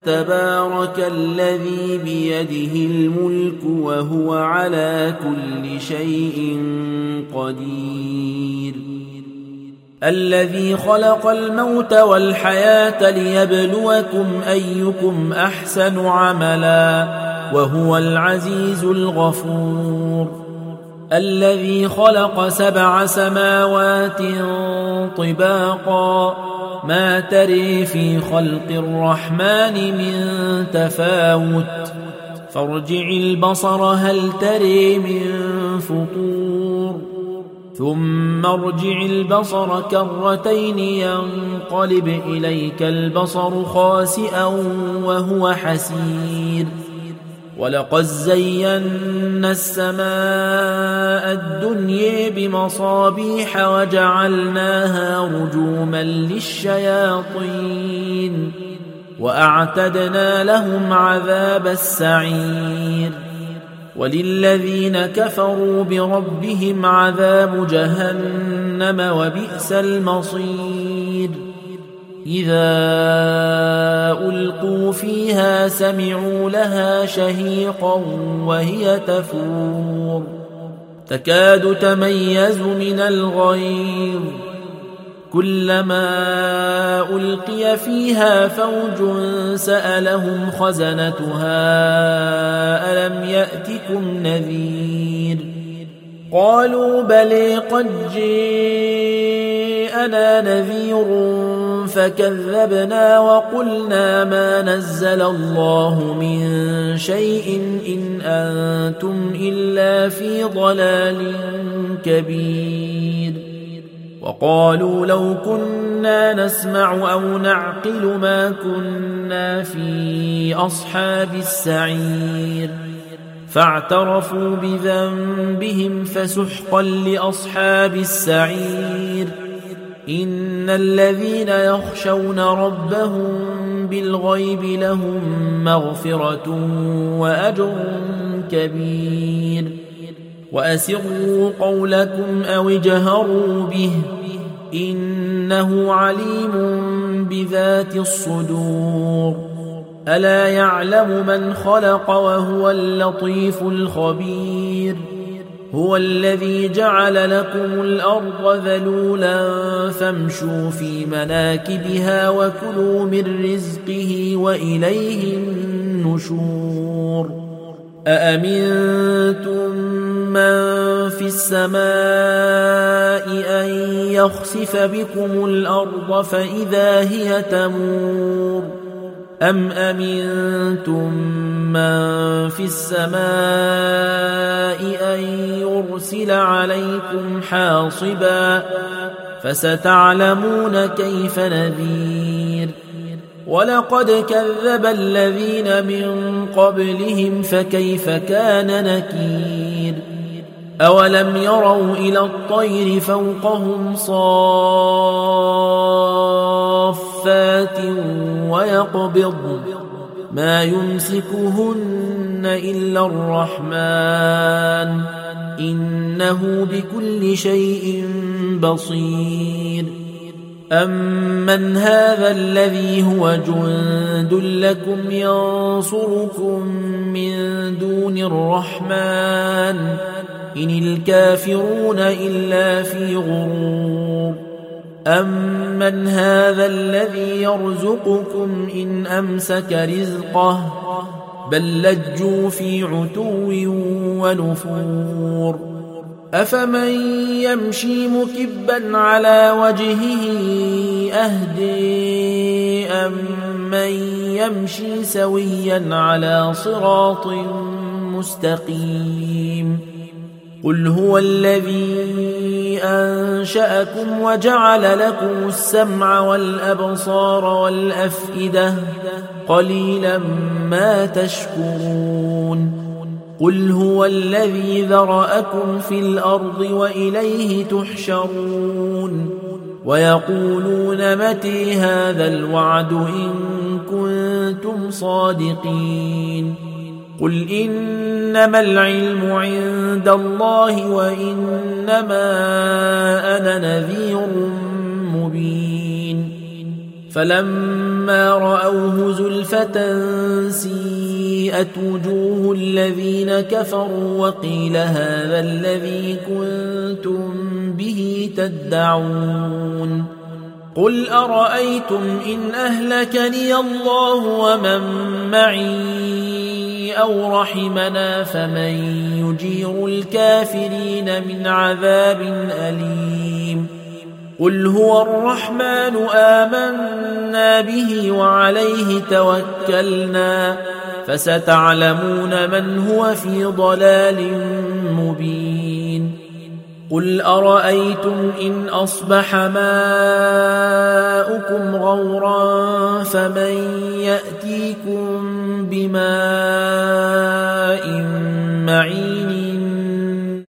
تبارك الذي بيده الملك وهو على كل شيء قدير الذي خلق الموت والحياة ليبلوكم أيكم أحسن عملا وهو العزيز الغفور الذي خلق 7 سماوات طباقا ما تري في خلق الرحمن من تفاوت فارجع البصر هل تري من فطور ثم ارجع البصر كرتين ينقلب إليك البصر خاسئا وهو حسير ولقد زينا السماء الدنيا بمصابيح وجعلناها رجوما للشياطين وأعتدنا لهم عذاب السعير وللذين كفروا بربهم عذاب جهنم وبئس المصير إذا ألقوا فيها سمعوا لها شهيقا وهي تفور تكاد تميز من الغيظ كلما ألقي فيها فوج سألهم خزنتها ألم يأتكم نذير قالوا بلى قد جاءنا نذير فكذبنا وقلنا ما نزل الله من شيء إن أنتم إلا في ضلال كبير وقالوا لو كنا نسمع أو نعقل ما كنا في أصحاب السعير فاعترفوا بذنبهم فسحقا لأصحاب السعير إن الذين يخشون ربهم بالغيب لهم مغفرة وأجر كبير وأسروا قولكم أو اجهروا به إنه عليم بذات الصدور ألا يعلم من خلق وهو اللطيف الخبير هو الذي جعل لكم الأرض ذلولا فامشوا في مناكبها وكلوا من رزقه وإليه النشور أأمنتم من في السماء أن يخسف بكم الأرض فإذا هي تمور أم أمنتم من في السماء أن يرسل عليكم حاصبا فستعلمون كيف نذير ولقد كذب الذين من قبلهم فكيف كان نكير أولم يروا إلى الطير فوقهم صافات ويقبض ما يمسكهن إلا الرحمن إنه بكل شيء بصير أمن هذا الذي هو جند لكم ينصركم من دون الرحمن إن الكافرون إلا في غرور أمن هذا الذي يرزقكم إن أمسك رزقه بل لجوا في عتو ونفور أفمن يمشي مكبا على وجهه أهدي أم من يمشي سويا على صراط مستقيم قل هو الذي أنشأكم وجعل لكم السمع والأبصار والأفئدة قليلا ما تشكرون قل هو الذي ذرأكم في الأرض وإليه تحشرون ويقولون متى هذا الوعد إن كنتم صادقين قل إنما العلم عند الله وإنما أنا نذير مبين فلما رأوه زلفة سيئت وجوه الذين كفروا وقيل هذا الذي كنتم به تدعون قل أرأيتم إن أهلكني الله ومن معي أو رحمنا فمن يجير الكافرين من عذاب أليم قل هو الرحمن آمنا به وعليه توكلنا فستعلمون من هو في ضلال مبين قل أرأيتم إن أصبح ماؤكم غورا فمن يأتيكم بماء معين